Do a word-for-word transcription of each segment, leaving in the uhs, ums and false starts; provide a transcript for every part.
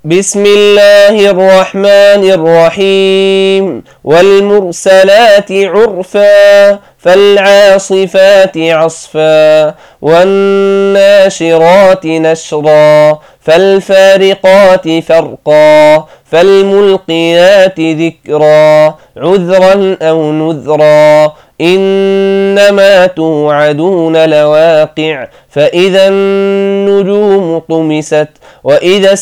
بسم الله الرحمن الرحيم والمرسلات عرفا فالعاصفات عصفا والناشرات نشرا فالفارقات فرقا فالملقيات ذكرا عذرا أو نذرا إنما توعدون لواقع فإذا النجوم طمست وإذا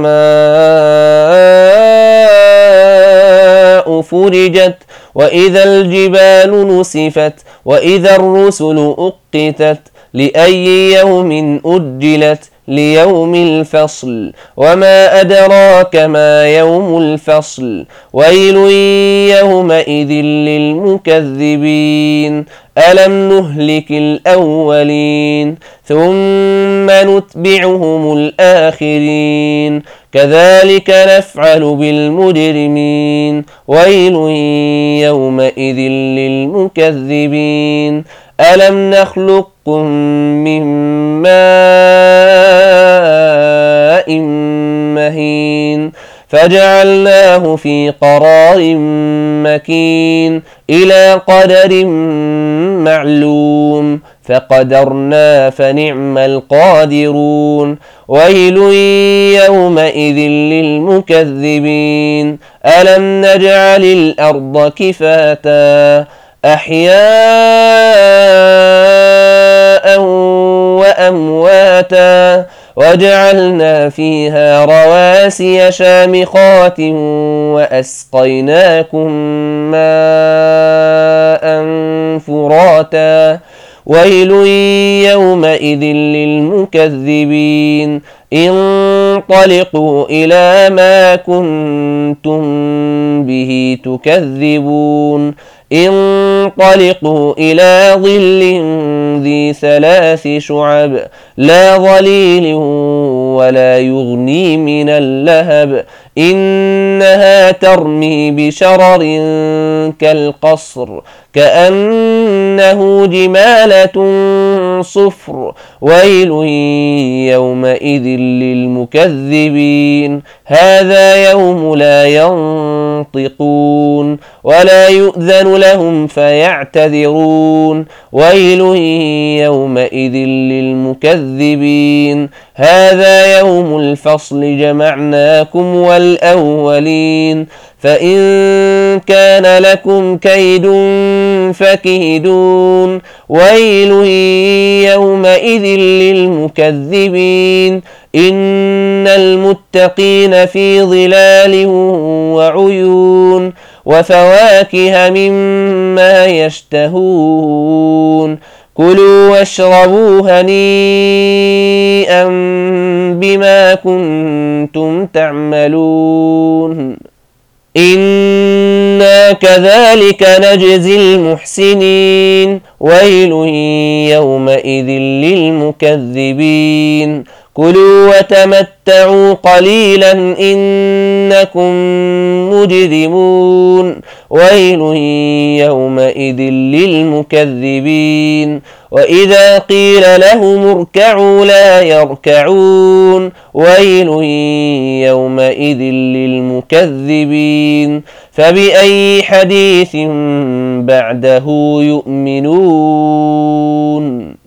السماء فرجت وإذا الجبال نسفت وإذا الرسل أقتت لأي يوم أجلت ليوم الفصل وما أدراك ما يوم الفصل ويل يومئذ للمكذبين ألم نهلك الأولين ثم نتبعهم الآخرين كذلك نفعل بالمجرمين ويل يومئذ للمكذبين ألم نخلقكم من ماء مهين فجعلناه في قرار مكين إلى قدر معلوم فقدرنا فنعم القادرون ويل يومئذ للمكذبين ألم نجعل الأرض كفاتا أحياء وأمواتا وجعلنا فيها رواسي شامخات وأسقيناكم ماء فراتا ويل يومئذ للمكذبين انطلقوا إلى ما كنتم به تكذبون انطلقوا إلى ظل ذي ثلاث شعب لا ظليل ولا يغني من اللهب إنها ترمي بشرر كالقصر كأنه جمالة صفر ويل يومئذ للمكذبين هذا يوم لا ينطقون ولا يؤذن لهم فيعتذرون ويل يومئذ للمكذبين هذا يوم الفصل جمعناكم والأولين فإن كان لكم كيد فكيدون ويل يومئذ للمكذبين إن المتقين في ظلال وعيون وفواكه مما يشتهون كلوا واشربوا هنيئا بما كنتم تعملون إنا كذلك نجزي المحسنين ويل يومئذ للمكذبين كلوا وتمتعوا قليلا إنكم مجرمون ويل يومئذ للمكذبين وإذا قيل لهم اركعوا لا يركعون ويل يومئذ للمكذبين فبأي حديث بعده يؤمنون.